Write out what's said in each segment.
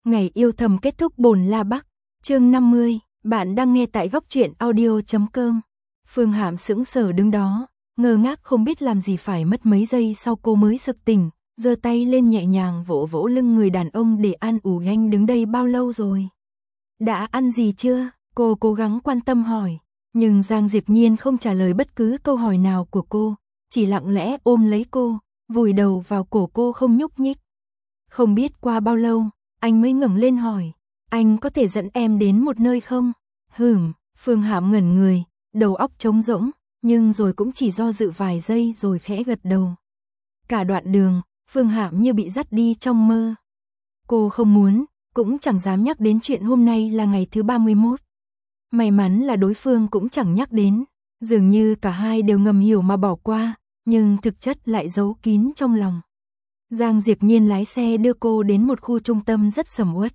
Ngày yêu thầm kết thúc bồn La Bắc, chương 50, bạn đang nghe tại góc truyện audio.com. Phương Hạm sững sờ đứng đó, ngơ ngác không biết làm gì, phải mất mấy giây sau cô mới sực tỉnh, giơ tay lên nhẹ nhàng vỗ vỗ lưng người đàn ông để an ủi. Anh đứng đây bao lâu rồi? Đã ăn gì chưa? Cô cố gắng quan tâm hỏi, nhưng Giang Diệp Nhiên không trả lời bất cứ câu hỏi nào của cô, chỉ lặng lẽ ôm lấy cô, vùi đầu vào cổ cô không nhúc nhích. Không biết qua bao lâu, anh mới ngẩng lên hỏi, anh có thể dẫn em đến một nơi không? Phương Hạm ngẩn người, đầu óc trống rỗng, nhưng rồi cũng chỉ do dự vài giây rồi khẽ gật đầu. Cả đoạn đường, Phương Hạm như bị dắt đi trong mơ. Cô không muốn, cũng chẳng dám nhắc đến chuyện hôm nay là ngày thứ 31. May mắn là đối phương cũng chẳng nhắc đến, dường như cả hai đều ngầm hiểu mà bỏ qua, nhưng thực chất lại giấu kín trong lòng. Giang Diệp Nhiên lái xe đưa cô đến một khu trung tâm rất sầm uất.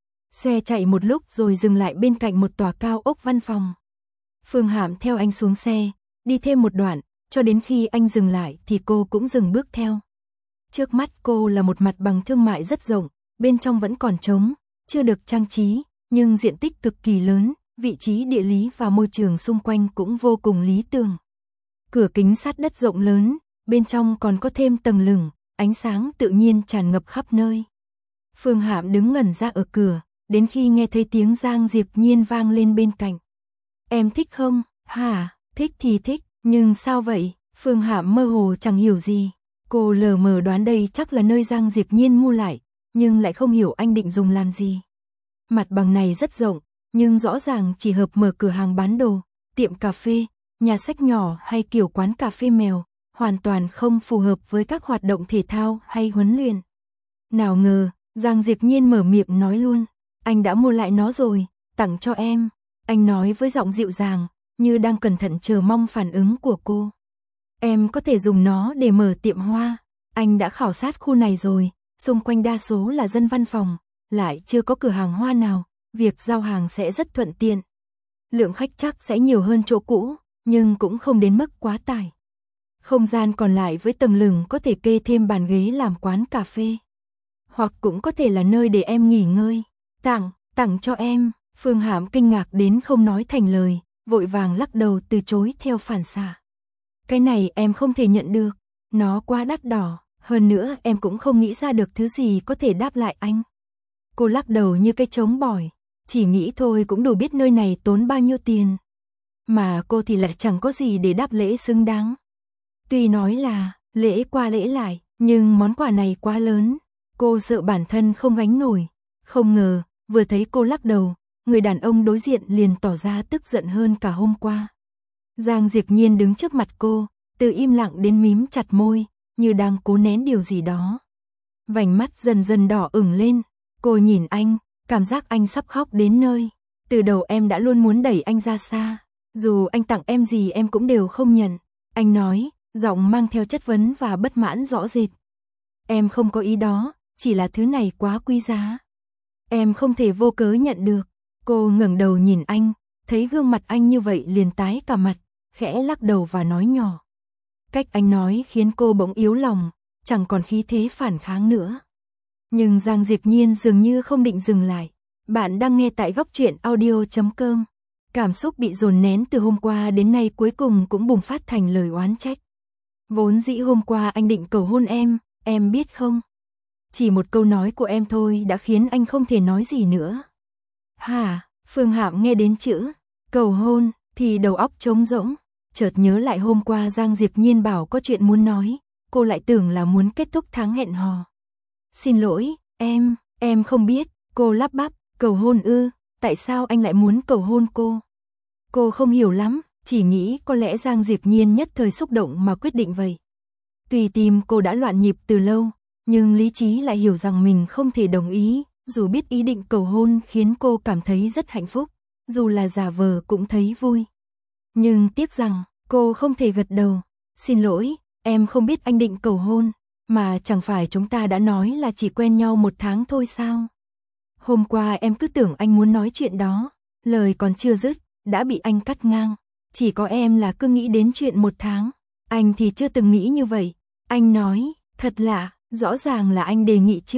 Xe chạy một lúc rồi dừng lại bên cạnh một tòa cao ốc văn phòng. Phương Hạm theo anh xuống xe, đi thêm một đoạn, cho đến khi anh dừng lại thì cô cũng dừng bước theo. Trước mắt cô là một mặt bằng thương mại rất rộng, bên trong vẫn còn trống, chưa được trang trí, nhưng diện tích cực kỳ lớn, vị trí địa lý và môi trường xung quanh cũng vô cùng lý tưởng. Cửa kính sát đất rộng lớn, bên trong còn có thêm tầng lửng, ánh sáng tự nhiên tràn ngập khắp nơi. Phương Hạm đứng ngẩn ra ở cửa, đến khi nghe thấy tiếng Giang Diệp Nhiên vang lên bên cạnh. Em thích không? Hả? Thích thì thích, nhưng sao vậy? Phương Hạm mơ hồ chẳng hiểu gì. Cô lờ mờ đoán đây chắc là nơi Giang Diệp Nhiên mua lại, nhưng lại không hiểu anh định dùng làm gì. Mặt bằng này rất rộng, nhưng rõ ràng chỉ hợp mở cửa hàng bán đồ, tiệm cà phê, nhà sách nhỏ hay kiểu quán cà phê mèo, hoàn toàn không phù hợp với các hoạt động thể thao hay huấn luyện. Nào ngờ, Giang Diệp Nhiên mở miệng nói luôn, anh đã mua lại nó rồi, tặng cho em. Anh nói với giọng dịu dàng, như đang cẩn thận chờ mong phản ứng của cô. Em có thể dùng nó để mở tiệm hoa. Anh đã khảo sát khu này rồi, xung quanh đa số là dân văn phòng, lại chưa có cửa hàng hoa nào, việc giao hàng sẽ rất thuận tiện. Lượng khách chắc sẽ nhiều hơn chỗ cũ, nhưng cũng không đến mức quá tải. Không gian còn lại với tầng lửng có thể kê thêm bàn ghế làm quán cà phê. Hoặc cũng có thể là nơi để em nghỉ ngơi. Tặng cho em. Phương Hạm kinh ngạc đến không nói thành lời, vội vàng lắc đầu từ chối theo phản xạ. Cái này em không thể nhận được, nó quá đắt đỏ, hơn nữa em cũng không nghĩ ra được thứ gì có thể đáp lại anh. Cô lắc đầu như cái trống bỏi, chỉ nghĩ thôi cũng đủ biết nơi này tốn bao nhiêu tiền. Mà cô thì lại chẳng có gì để đáp lễ xứng đáng. Tuy nói là lễ qua lễ lại, nhưng món quà này quá lớn, cô sợ bản thân không gánh nổi. Không ngờ, vừa thấy cô lắc đầu, người đàn ông đối diện liền tỏ ra tức giận hơn cả hôm qua. Giang Diệp Nhiên đứng trước mặt cô, từ im lặng đến mím chặt môi, như đang cố nén điều gì đó. Vành mắt dần dần đỏ ửng lên, cô nhìn anh, cảm giác anh sắp khóc đến nơi. Từ đầu em đã luôn muốn đẩy anh ra xa, dù anh tặng em gì em cũng đều không nhận. Anh nói, giọng mang theo chất vấn và bất mãn rõ rệt. Em không có ý đó, chỉ là thứ này quá quý giá. Em không thể vô cớ nhận được. Cô ngẩng đầu nhìn anh, thấy gương mặt anh như vậy liền tái cả mặt, khẽ lắc đầu và nói nhỏ. Cách anh nói khiến cô bỗng yếu lòng, chẳng còn khí thế phản kháng nữa. Nhưng Giang Diệp Nhiên dường như không định dừng lại. Bạn đang nghe tại góc truyện audio.com. Cảm xúc bị dồn nén từ hôm qua đến nay cuối cùng cũng bùng phát thành lời oán trách. Vốn dĩ hôm qua anh định cầu hôn em biết không? Chỉ một câu nói của em thôi đã khiến anh không thể nói gì nữa. Hả? Phương Hạm nghe đến chữ cầu hôn thì đầu óc trống rỗng, chợt nhớ lại hôm qua Giang Diệp Nhiên bảo có chuyện muốn nói, cô lại tưởng là muốn kết thúc tháng hẹn hò. Xin lỗi, em không biết, cô lắp bắp, cầu hôn ư, tại sao anh lại muốn cầu hôn cô? Cô không hiểu lắm, chỉ nghĩ có lẽ Giang Diệp Nhiên nhất thời xúc động mà quyết định vậy. Tuy tim cô đã loạn nhịp từ lâu, nhưng lý trí lại hiểu rằng mình không thể đồng ý, dù biết ý định cầu hôn khiến cô cảm thấy rất hạnh phúc, dù là giả vờ cũng thấy vui. Nhưng tiếc rằng, cô không thể gật đầu. Xin lỗi, em không biết anh định cầu hôn, mà chẳng phải chúng ta đã nói là chỉ quen nhau 1 tháng thôi sao? Hôm qua em cứ tưởng anh muốn nói chuyện đó, lời còn chưa dứt, đã bị anh cắt ngang. Chỉ có em là cứ nghĩ đến chuyện 1 tháng, anh thì chưa từng nghĩ như vậy. Anh nói, thật lạ, rõ ràng là anh đề nghị trước.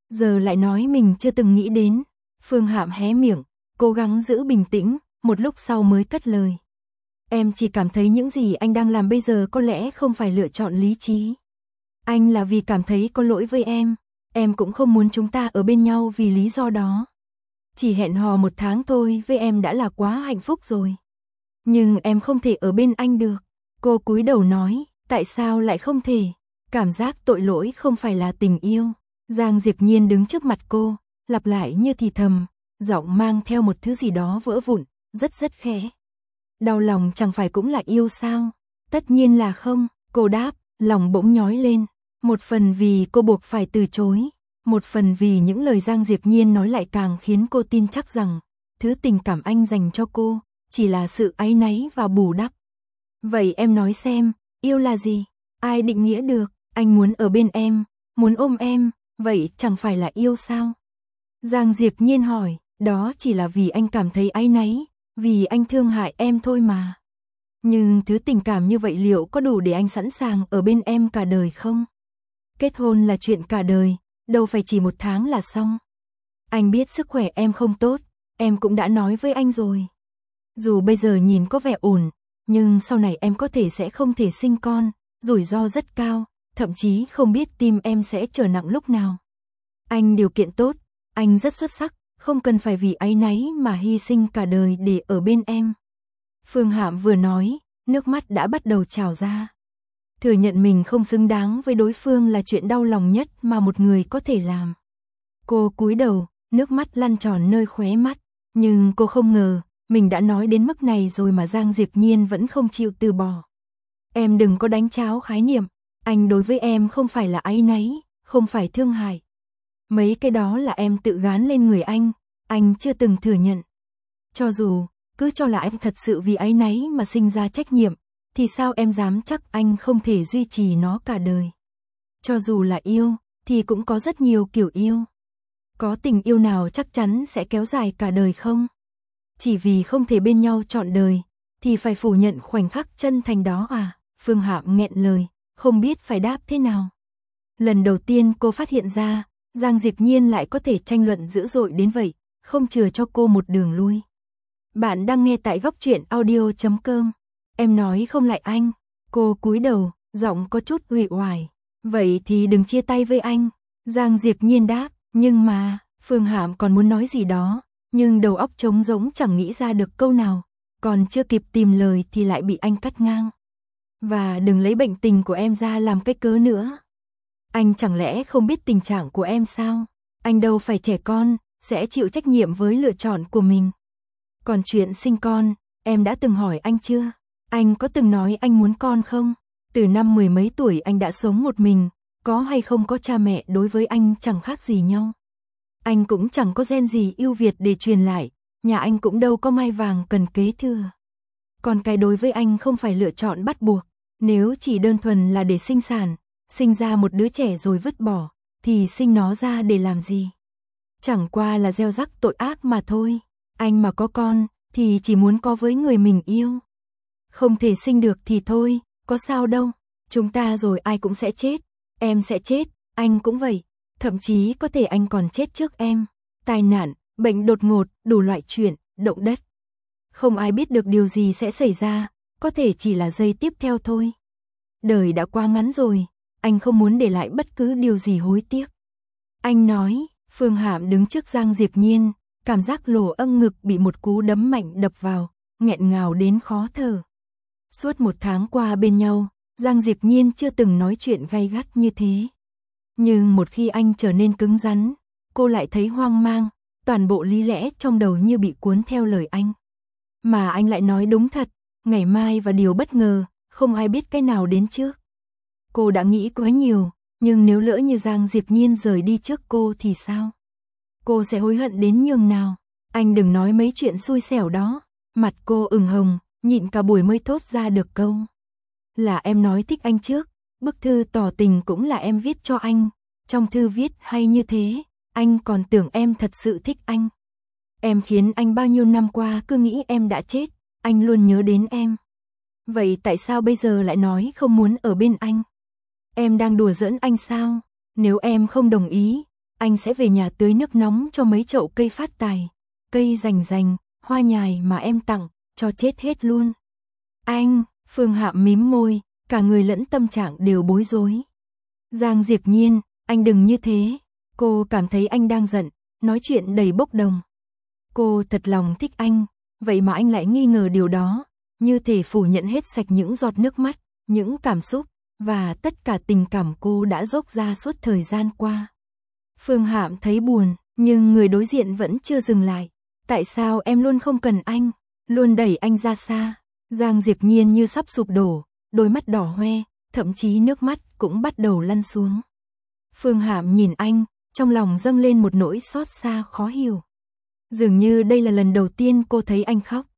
giờ lại nói mình chưa từng nghĩ đến. Phương Hạm hé miệng, cố gắng giữ bình tĩnh, một lúc sau mới cất lời. Em chỉ cảm thấy những gì anh đang làm bây giờ có lẽ không phải lựa chọn lý trí. Anh là vì cảm thấy có lỗi với em cũng không muốn chúng ta ở bên nhau vì lý do đó. Chỉ hẹn hò 1 tháng thôi với em đã là quá hạnh phúc rồi. Nhưng em không thể ở bên anh được. Cô cúi đầu nói, tại sao lại không thể? Cảm giác tội lỗi không phải là tình yêu. Giang Diệp Nhiên đứng trước mặt cô, lặp lại như thì thầm, giọng mang theo một thứ gì đó vỡ vụn, rất khẽ. Đau lòng chẳng phải cũng là yêu sao? Tất nhiên là không, cô đáp, lòng bỗng nhói lên. Một phần vì cô buộc phải từ chối, một phần vì những lời Giang Diệp Nhiên nói lại càng khiến cô tin chắc rằng thứ tình cảm anh dành cho cô chỉ là sự áy náy và bù đắp. Vậy em nói xem, yêu là gì? Ai định nghĩa được? Anh muốn ở bên em, muốn ôm em, vậy chẳng phải là yêu sao? Giang Diệp Nhiên hỏi, đó chỉ là vì anh cảm thấy áy náy, vì anh thương hại em thôi mà. Nhưng thứ tình cảm như vậy liệu có đủ để anh sẵn sàng ở bên em cả đời không? Kết hôn là chuyện cả đời, đâu phải chỉ 1 tháng là xong. Anh biết sức khỏe em không tốt, em cũng đã nói với anh rồi. Dù bây giờ nhìn có vẻ ổn, nhưng sau này em có thể sẽ không thể sinh con, rủi ro rất cao, thậm chí không biết tim em sẽ trở nặng lúc nào. Anh điều kiện tốt, anh rất xuất sắc, không cần phải vì áy náy mà hy sinh cả đời để ở bên em. Phương Hạm vừa nói, nước mắt đã bắt đầu trào ra. Thừa nhận mình không xứng đáng với đối phương là chuyện đau lòng nhất mà một người có thể làm. Cô cúi đầu, nước mắt lăn tròn nơi khóe mắt, nhưng cô không ngờ, mình đã nói đến mức này rồi mà Giang Diệp Nhiên vẫn không chịu từ bỏ. Em đừng có đánh tráo khái niệm, anh đối với em không phải là áy náy, không phải thương hại. Mấy cái đó là em tự gán lên người anh chưa từng thừa nhận. Cho dù, cứ cho là anh thật sự vì áy náy mà sinh ra trách nhiệm, thì sao em dám chắc anh không thể duy trì nó cả đời. Cho dù là yêu, thì cũng có rất nhiều kiểu yêu. Có tình yêu nào chắc chắn sẽ kéo dài cả đời không? Chỉ vì không thể bên nhau trọn đời, thì phải phủ nhận khoảnh khắc chân thành đó à? Phương Hạm nghẹn lời, không biết phải đáp thế nào. Lần đầu tiên cô phát hiện ra, Giang Diệp Nhiên lại có thể tranh luận dữ dội đến vậy, không chừa cho cô một đường lui. Bạn đang nghe tại Góc Truyện Audio.com. Em nói không lại anh. Cô cúi đầu, giọng có chút uể oải. Vậy thì đừng chia tay với anh. Giang Diệp Nhiên đáp, nhưng mà, Phương Hạm còn muốn nói gì đó, nhưng đầu óc trống rỗng chẳng nghĩ ra được câu nào, còn chưa kịp tìm lời thì lại bị anh cắt ngang. Và đừng lấy bệnh tình của em ra làm cái cớ nữa. Anh chẳng lẽ không biết tình trạng của em sao? Anh đâu phải trẻ con, sẽ chịu trách nhiệm với lựa chọn của mình. Còn chuyện sinh con, em đã từng hỏi anh chưa? Anh có từng nói anh muốn con không? Từ năm 10 mấy tuổi anh đã sống một mình, có hay không có cha mẹ đối với anh chẳng khác gì nhau. Anh cũng chẳng có gen gì ưu việt để truyền lại, nhà anh cũng đâu có mai vàng cần kế thừa. Còn cái đối với anh không phải lựa chọn bắt buộc, nếu chỉ đơn thuần là để sinh sản, sinh ra một đứa trẻ rồi vứt bỏ, thì sinh nó ra để làm gì? Chẳng qua là gieo rắc tội ác mà thôi. Anh mà có con, thì chỉ muốn có với người mình yêu. Không thể sinh được thì thôi, có sao đâu. Chúng ta rồi ai cũng sẽ chết. Em sẽ chết, anh cũng vậy. Thậm chí có thể anh còn chết trước em. Tai nạn, bệnh đột ngột, đủ loại chuyện, động đất. Không ai biết được điều gì sẽ xảy ra, có thể chỉ là giây tiếp theo thôi. Đời đã quá ngắn rồi, anh không muốn để lại bất cứ điều gì hối tiếc. Anh nói. Phương Hạm đứng trước Giang Diệp Nhiên, cảm giác lỗ âng ngực bị một cú đấm mạnh đập vào, nghẹn ngào đến khó thở. Suốt 1 tháng qua bên nhau, Giang Diệp Nhiên chưa từng nói chuyện gay gắt như thế. Nhưng một khi anh trở nên cứng rắn, cô lại thấy hoang mang, toàn bộ lý lẽ trong đầu như bị cuốn theo lời anh. Mà anh lại nói đúng thật, ngày mai và điều bất ngờ, không ai biết cái nào đến trước. Cô đã nghĩ quá nhiều. Nhưng nếu lỡ như Giang Diệp Nhiên rời đi trước cô thì sao? Cô sẽ hối hận đến nhường nào? Anh đừng nói mấy chuyện xui xẻo đó. Mặt cô ửng hồng, nhịn cả buổi mới thốt ra được câu. Là em nói thích anh trước, bức thư tỏ tình cũng là em viết cho anh. Trong thư viết hay như thế, anh còn tưởng em thật sự thích anh. Em khiến anh bao nhiêu năm qua cứ nghĩ em đã chết, anh luôn nhớ đến em. Vậy tại sao bây giờ lại nói không muốn ở bên anh? Em đang đùa giỡn anh sao? Nếu em không đồng ý, anh sẽ về nhà tưới nước nóng cho mấy chậu cây phát tài, cây rành rành, hoa nhài mà em tặng, cho chết hết luôn. Anh, Phương Hạm mím môi, cả người lẫn tâm trạng đều bối rối. Giang Diệp Nhiên, anh đừng như thế, cô cảm thấy anh đang giận, nói chuyện đầy bốc đồng. Cô thật lòng thích anh, vậy mà anh lại nghi ngờ điều đó, như thể phủ nhận hết sạch những giọt nước mắt, những cảm xúc, và tất cả tình cảm cô đã dốc ra suốt thời gian qua. Phương Hạm thấy buồn, nhưng người đối diện vẫn chưa dừng lại. Tại sao em luôn không cần anh, luôn đẩy anh ra xa? Giang Diệp Nhiên như sắp sụp đổ, đôi mắt đỏ hoe, thậm chí nước mắt cũng bắt đầu lăn xuống. Phương Hạm nhìn anh, trong lòng dâng lên một nỗi xót xa khó hiểu. Dường như đây là lần đầu tiên cô thấy anh khóc.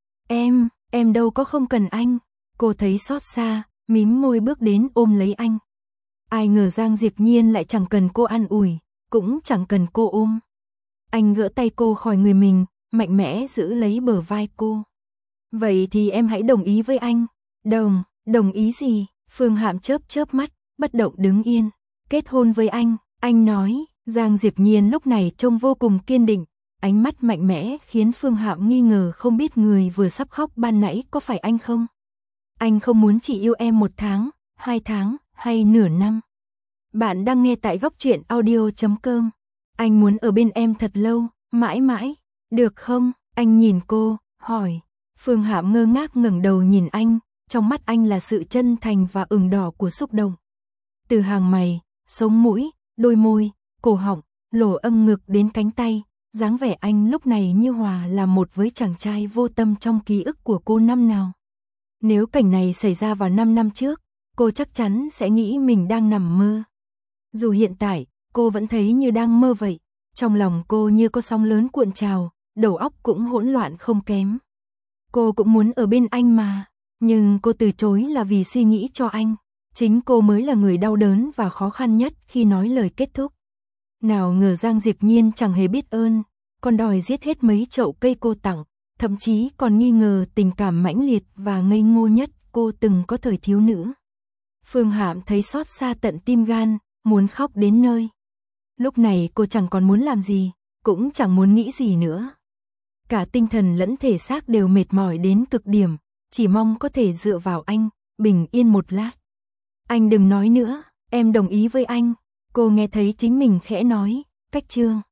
Em đâu có không cần anh. Cô thấy xót xa, mím môi bước đến ôm lấy anh. Ai ngờ Giang Diệp Nhiên lại chẳng cần cô an ủi, cũng chẳng cần cô ôm. Anh gỡ tay cô khỏi người mình, mạnh mẽ giữ lấy bờ vai cô. Vậy thì em hãy đồng ý với anh. Đồng ý gì? Phương Hạm chớp mắt, bất động đứng yên. Kết hôn với anh nói. Giang Diệp Nhiên lúc này trông vô cùng kiên định, ánh mắt mạnh mẽ khiến Phương Hạm nghi ngờ không biết người vừa sắp khóc ban nãy có phải anh không. Anh không muốn chỉ yêu em 1 tháng, 2 tháng, hay nửa năm. Bạn đang nghe tại Góc Truyện Audio.com. Anh muốn ở bên em thật lâu, mãi mãi, được không? Anh nhìn cô, hỏi. Phương Hạm ngơ ngác ngẩng đầu nhìn anh, trong mắt anh là sự chân thành và ửng đỏ của xúc động. Từ hàng mày, sống mũi, đôi môi, cổ họng, lỗ âng ngực đến cánh tay, dáng vẻ anh lúc này như hòa là một với chàng trai vô tâm trong ký ức của cô năm nào. Nếu cảnh này xảy ra vào 5 năm trước, cô chắc chắn sẽ nghĩ mình đang nằm mơ. Dù hiện tại, cô vẫn thấy như đang mơ vậy, trong lòng cô như có sóng lớn cuộn trào, đầu óc cũng hỗn loạn không kém. Cô cũng muốn ở bên anh mà, nhưng cô từ chối là vì suy nghĩ cho anh. Chính cô mới là người đau đớn và khó khăn nhất khi nói lời kết thúc. Nào ngờ Giang Diệp Nhiên chẳng hề biết ơn, còn đòi giết hết mấy chậu cây cô tặng, thậm chí còn nghi ngờ tình cảm mãnh liệt và ngây ngô nhất cô từng có thời thiếu nữ. Phương Hạm thấy xót xa tận tim gan, muốn khóc đến nơi. Lúc này cô chẳng còn muốn làm gì, cũng chẳng muốn nghĩ gì nữa. Cả tinh thần lẫn thể xác đều mệt mỏi đến cực điểm, chỉ mong có thể dựa vào anh, bình yên một lát. Anh đừng nói nữa, em đồng ý với anh. Cô nghe thấy chính mình khẽ nói, cách chương.